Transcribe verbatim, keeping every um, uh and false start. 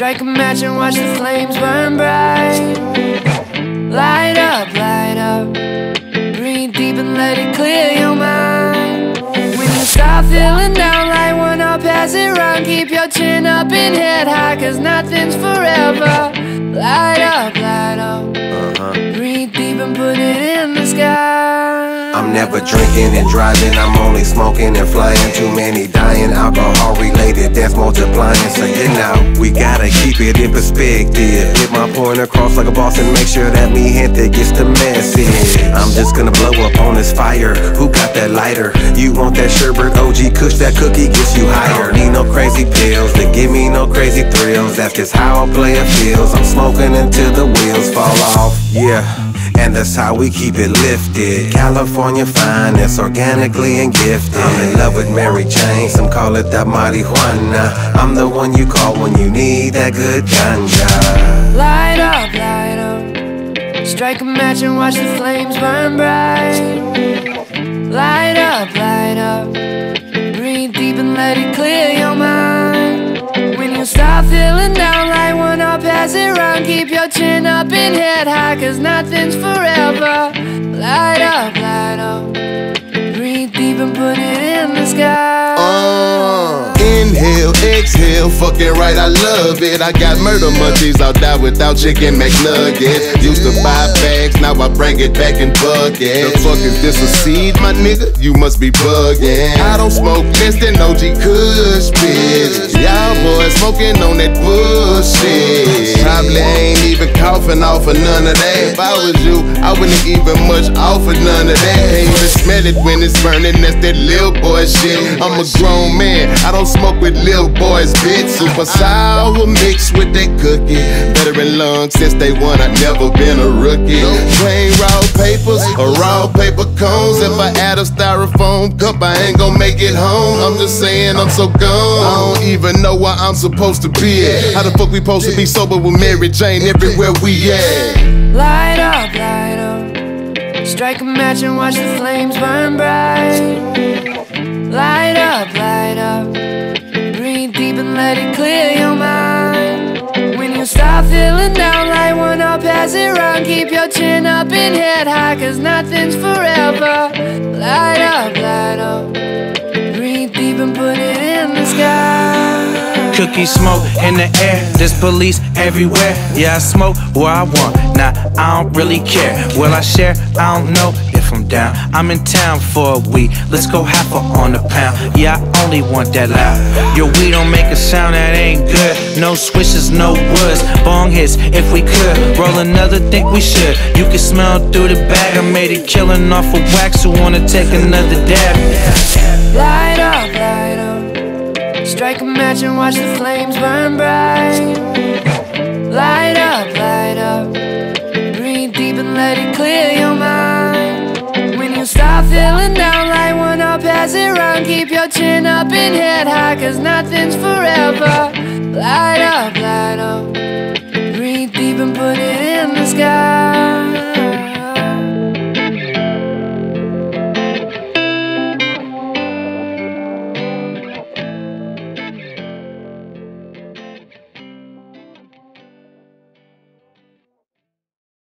Strike a match and watch the flames burn bright. Light up, light up. Breathe deep and let it clear your mind. When you start feeling down, light one up, pass it round. Keep your chin up and head high, cause nothing's forever. Light up, light up. Uh-huh. Breathe deep and put it in the sky. I'm never drinking and driving, I'm only smoking and flying. Too many dying, alcohol related, that's multiplying. So you know, we gotta keep it in perspective. Get my point across like a boss and make sure that mi gente gets the message. I'm just gonna blow up on this fire. Who got that lighter? You want that sherbet O G kush, that cookie gets you higher. Need no crazy pills to give me no crazy thrills. That's just how a player feels. I'm smoking until the wheels fall off. Yeah. And that's how we keep it lifted. California finest, organically and gifted. I'm in love with Mary Jane, some call it that marijuana. I'm the one you call when you need that good ganja. Light up, light up. Strike a match and watch the flames burn bright. Light up, light up. Breathe deep and let it clear your mind. When you start feeling down, light one up, pass it round. Keep your chin up and head high, cause nothing's forever. Light up, light up. Breathe deep and put it in the sky. Uh, inhale, exhale, fucking right, I love it. I got murder munchies out there without chicken McNuggets. Used to buy bags, now I bring it back in buckets. The fuck is this, a seed, my nigga? You must be bugging. I don't smoke less than O G Kush, bitch. Y'all boys smoking on that bullshit. Probably ain't even coughing off of none of that. If I was you, I wouldn't even much offer none of that. Can't even smell it when it's burning, that's that lil boy shit. I'm a grown man, I don't smoke with lil boys, bitch. Super sour mixed with that cookie. Better in lungs since day one, I never been a rookie. Plain raw papers or raw paper cones. If I add a styrofoam cup, I ain't gon' make it home. I'm just saying I'm so gone, I don't even know where I'm supposed to be at. How the fuck we supposed to be sober with Mary Jane everywhere we at? Light up, light up. Strike a match and watch the flames burn bright. Light up, light up. Breathe deep and let it clear your mind. When you start feeling down, light one up, pass it round. Keep your chin up and head high, cause nothing's forever. Light up, light up. Breathe deep and put it in the sky. Cookie smoke in the air, there's police everywhere. Yeah, I smoke where I want, nah, I don't really care. Will I share? I don't know if I'm down. I'm in town for a week, let's go half a on the pound. Yeah, I only want that loud. Your weed don't make a sound that ain't good. No swishes, no woods, bong hits if we could. Roll another, think we should. You can smell through the bag, I made it killing off of wax. Who wanna take another dab? Light up, light up. Strike a match and watch the flames burn bright. Light up, light up. Breathe deep and let it clear your mind. When you start feeling down, light one up, pass it round. Keep your chin up and head high, cause nothing's forever. Light up, light up. Breathe deep and put it in the sky.